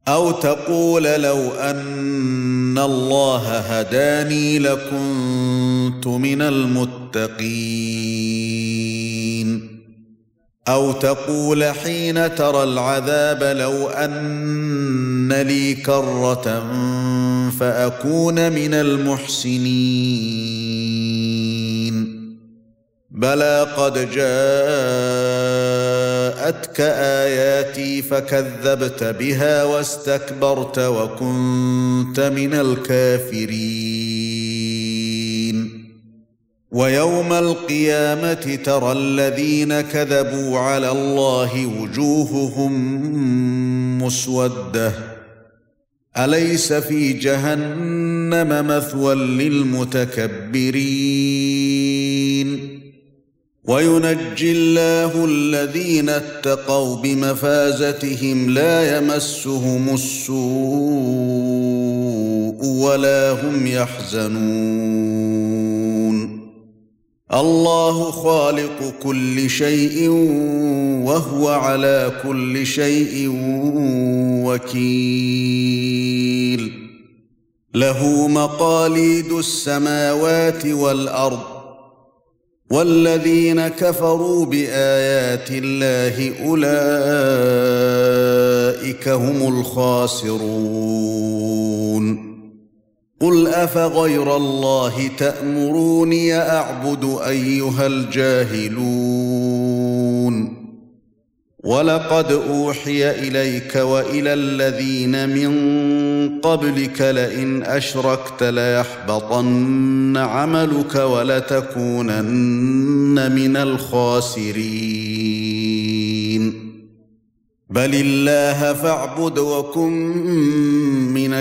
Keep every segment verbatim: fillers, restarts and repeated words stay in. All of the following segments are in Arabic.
أو تقول لو أن الله هداني لكنت من المتقين. أو تقول حين ترى العذاب لو أن لي كرة فأكون من المحسنين. بلى قد جاءتك آياتي فكذبت بها واستكبرت وكنت من الكافرين. ويوم القيامة ترى الذين كذبوا على الله وجوههم مسودة أليس في جهنم مثوى للمتكبرين. وينجي الله الذين اتقوا بمفازتهم لا يمسهم السوء ولا هم يحزنون. الله خالق كل شيء وهو على كل شيء وكيل. له مقاليد السماوات والأرض والذين كفروا بآيات الله أولئك هم الخاسرون. قل أفغير الله تأمروني أعبد أيها الجاهلون. ولقد أوحي إليك وإلى الذين من قبلك لئن أشركت ليحبطن عملك ولتكونن من الخاسرين. بل الله فاعبد وكن من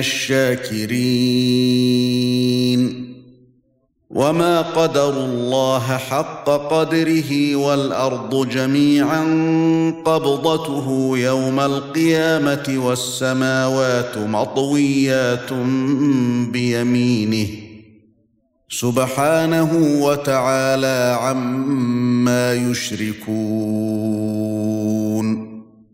الشاكرين. وما قدروا الله حق قدره والأرض جميعا قبضته يوم القيامة والسماوات مطويات بيمينه سبحانه وتعالى عما يشركون.